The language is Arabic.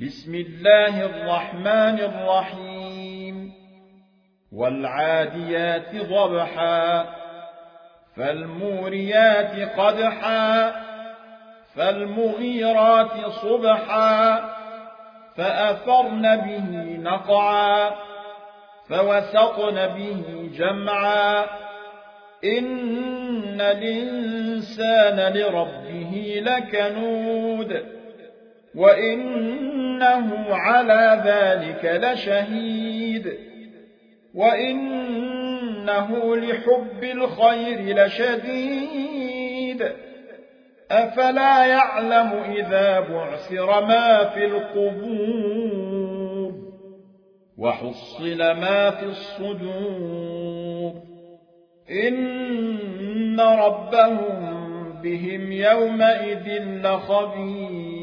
بسم الله الرحمن الرحيم والعاديات ضبحا فالموريات قدحا فالمغيرات صبحا فأثرن به نقعا فوسطن به جمعا إن الإنسان لربه لكنود وإنه على ذلك لشهيد وإنه لحب الخير لشديد أفلا يعلم إذا بعثر ما في القبور وحصل ما في الصدور إن ربهم بهم يومئذ لخبير